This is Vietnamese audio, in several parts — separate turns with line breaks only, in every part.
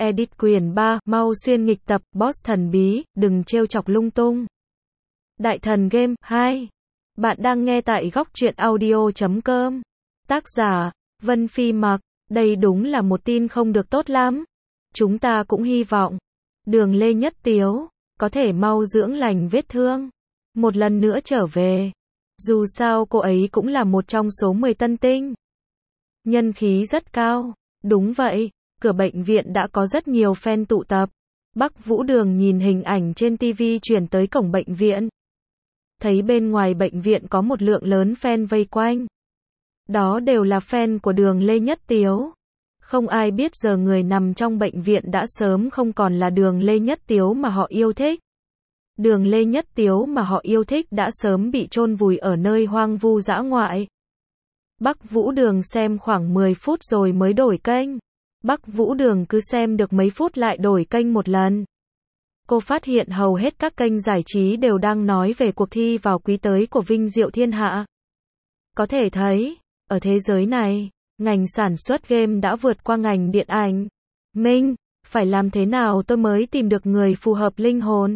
Edit quyển 3, mau xuyên nghịch tập, boss thần bí, đừng trêu chọc lung tung. Đại thần game, 2. Bạn đang nghe tại góc truyện audio.com. Tác giả, Vân Phi Mặc. Đây đúng là một tin không được tốt lắm. Chúng ta cũng hy vọng Đường Lê Nhất Tiếu có thể mau dưỡng lành vết thương, một lần nữa trở về. Dù sao cô ấy cũng là một trong số 10 tân tinh. Nhân khí rất cao. Đúng vậy, cửa bệnh viện đã có rất nhiều fan tụ tập. Bắc Vũ Đường nhìn hình ảnh trên TV chuyển tới cổng bệnh viện. Thấy bên ngoài bệnh viện có một lượng lớn fan vây quanh. Đó đều là fan của Đường Lê Nhất Tiếu. Không ai biết giờ người nằm trong bệnh viện đã sớm không còn là Đường Lê Nhất Tiếu mà họ yêu thích. Đường Lê Nhất Tiếu mà họ yêu thích đã sớm bị chôn vùi ở nơi hoang vu dã ngoại. Bắc Vũ Đường xem khoảng 10 phút rồi mới đổi kênh. Bắc Vũ Đường cứ xem được mấy phút lại đổi kênh một lần. Cô phát hiện hầu hết các kênh giải trí đều đang nói về cuộc thi vào quý tới của Vinh Diệu Thiên Hạ. Có thể thấy, ở thế giới này, ngành sản xuất game đã vượt qua ngành điện ảnh. Minh, phải làm thế nào tôi mới tìm được người phù hợp linh hồn?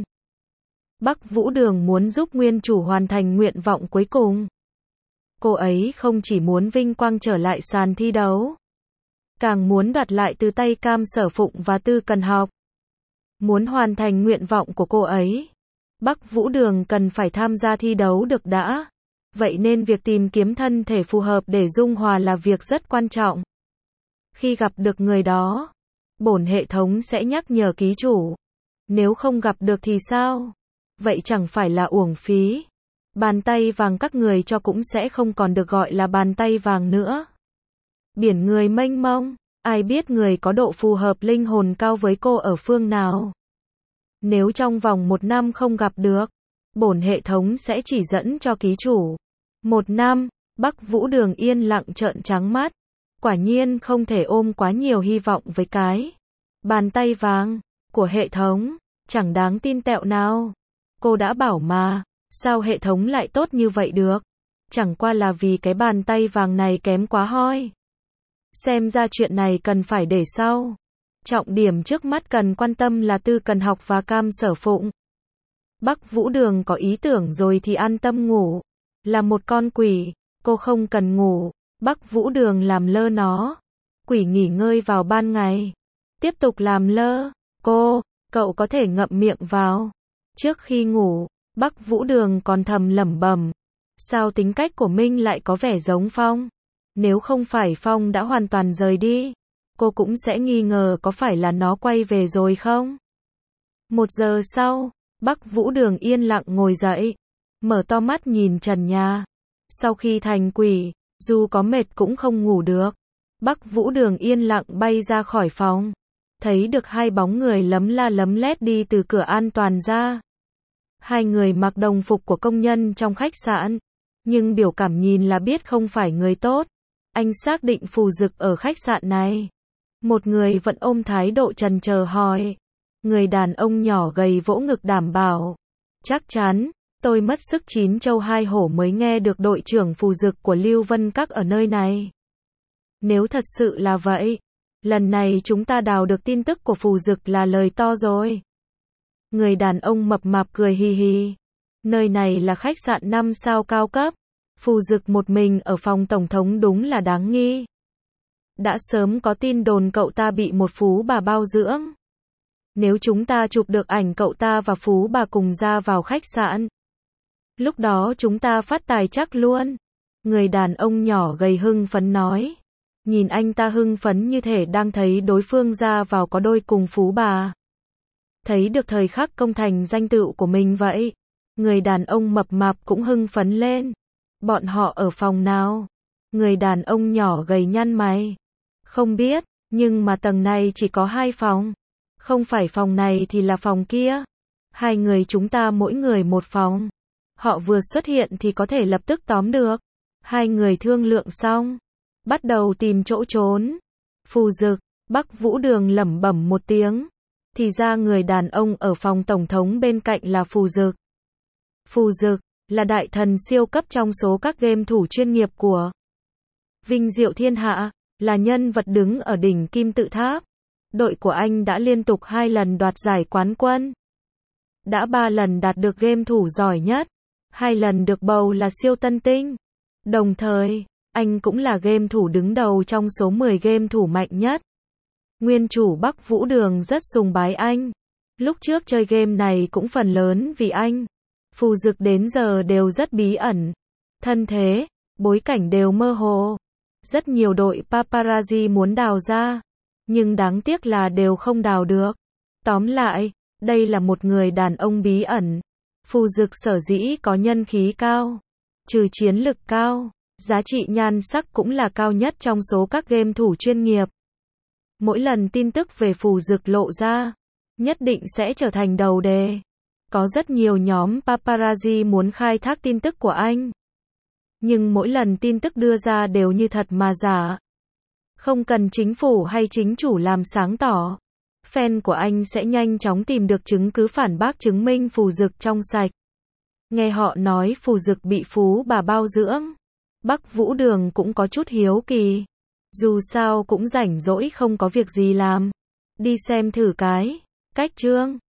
Bắc Vũ Đường muốn giúp nguyên chủ hoàn thành nguyện vọng cuối cùng. Cô ấy không chỉ muốn vinh quang trở lại sàn thi đấu, càng muốn đoạt lại từ tay Cam Sở Phụng và Tư Cần Học. Muốn hoàn thành nguyện vọng của cô ấy, Bắc Vũ Đường cần phải tham gia thi đấu được đã. Vậy nên việc tìm kiếm thân thể phù hợp để dung hòa là việc rất quan trọng. Khi gặp được người đó, bổn hệ thống sẽ nhắc nhở ký chủ. Nếu không gặp được thì sao? Vậy chẳng phải là uổng phí. Bàn tay vàng các người cho cũng sẽ không còn được gọi là bàn tay vàng nữa. Biển người mênh mông, ai biết người có độ phù hợp linh hồn cao với cô ở phương nào. Nếu trong vòng 1 năm không gặp được, bổn hệ thống sẽ chỉ dẫn cho ký chủ. 1 năm, Bắc Vũ Đường yên lặng trợn trắng mắt. Quả nhiên không thể ôm quá nhiều hy vọng với cái bàn tay vàng của hệ thống, chẳng đáng tin tẹo nào. Cô đã bảo mà, sao hệ thống lại tốt như vậy được? Chẳng qua là vì cái bàn tay vàng này kém quá hoi. Xem ra chuyện này cần phải để sau. Trọng điểm trước mắt cần quan tâm là Tư Cần Học và Cam Sở Phụng. Bắc Vũ Đường có ý tưởng rồi thì an tâm ngủ. Là một con quỷ, cô không cần ngủ. Bắc Vũ Đường làm lơ nó. Quỷ nghỉ ngơi vào ban ngày, tiếp tục làm lơ. Cậu có thể ngậm miệng vào. Trước khi ngủ, Bắc Vũ Đường còn thầm lẩm bẩm. Sao tính cách của Minh lại có vẻ giống Phong? Nếu không phải Phong đã hoàn toàn rời đi, cô cũng sẽ nghi ngờ có phải là nó quay về rồi không? 1 giờ sau, Bắc Vũ Đường yên lặng ngồi dậy, mở to mắt nhìn trần nhà. Sau khi thành quỷ, dù có mệt cũng không ngủ được. Bắc Vũ Đường yên lặng bay ra khỏi phòng, thấy được 2 bóng người lấm la lấm lét đi từ cửa an toàn ra. 2 người mặc đồng phục của công nhân trong khách sạn, nhưng biểu cảm nhìn là biết không phải người tốt. Anh xác định Phù Dực ở khách sạn này. Một người vẫn ôm thái độ trần chờ hỏi. Người đàn ông nhỏ gầy vỗ ngực đảm bảo. Chắc chắn, tôi mất sức 9 châu 2 hổ mới nghe được đội trưởng Phù Dực của Lưu Vân Các ở nơi này. Nếu thật sự là vậy, lần này chúng ta đào được tin tức của Phù Dực là lời to rồi. Người đàn ông mập mạp cười hì hì. Nơi này là khách sạn 5 sao cao cấp. Phù Dực một mình ở phòng tổng thống đúng là đáng nghi. Đã sớm có tin đồn cậu ta bị một phú bà bao dưỡng. Nếu chúng ta chụp được ảnh cậu ta và phú bà cùng ra vào khách sạn, lúc đó chúng ta phát tài chắc luôn. Người đàn ông nhỏ gầy hưng phấn nói. Nhìn anh ta hưng phấn như thể đang thấy đối phương ra vào có đôi cùng phú bà. Thấy được thời khắc công thành danh tựu của mình vậy. Người đàn ông mập mạp cũng hưng phấn lên. Bọn họ ở phòng nào? Người đàn ông nhỏ gầy nhăn mày. Không biết, nhưng mà tầng này chỉ có 2 phòng. Không phải phòng này thì là phòng kia. 2 người chúng ta mỗi người một phòng. Họ vừa xuất hiện thì có thể lập tức tóm được. 2 người thương lượng xong, bắt đầu tìm chỗ trốn. Phù Dực, Bắc Vũ Đường lẩm bẩm một tiếng. Thì ra người đàn ông ở phòng tổng thống bên cạnh là Phù Dực. Phù Dực là đại thần siêu cấp trong số các game thủ chuyên nghiệp của Vinh Diệu Thiên Hạ, là nhân vật đứng ở đỉnh kim tự tháp. Đội của anh đã liên tục 2 lần đoạt giải quán quân. Đã 3 lần đạt được game thủ giỏi nhất. 2 lần được bầu là siêu tân tinh. Đồng thời, anh cũng là game thủ đứng đầu trong số 10 game thủ mạnh nhất. Nguyên chủ Bắc Vũ Đường rất sùng bái anh. Lúc trước chơi game này cũng phần lớn vì anh. Phù Dực đến giờ đều rất bí ẩn. Thân thế, bối cảnh đều mơ hồ. Rất nhiều đội paparazzi muốn đào ra. Nhưng đáng tiếc là đều không đào được. Tóm lại, đây là một người đàn ông bí ẩn. Phù Dực sở dĩ có nhân khí cao. Trừ chiến lực cao, giá trị nhan sắc cũng là cao nhất trong số các game thủ chuyên nghiệp. Mỗi lần tin tức về Phù Dực lộ ra, nhất định sẽ trở thành đầu đề. Có rất nhiều nhóm paparazzi muốn khai thác tin tức của anh. Nhưng mỗi lần tin tức đưa ra đều như thật mà giả. Không cần chính phủ hay chính chủ làm sáng tỏ. Fan của anh sẽ nhanh chóng tìm được chứng cứ phản bác chứng minh Phù Dực trong sạch. Nghe họ nói Phù Dực bị phú bà bao dưỡng. Bắc Vũ Đường cũng có chút hiếu kỳ. Dù sao cũng rảnh rỗi không có việc gì làm. Đi xem thử cái cách chương.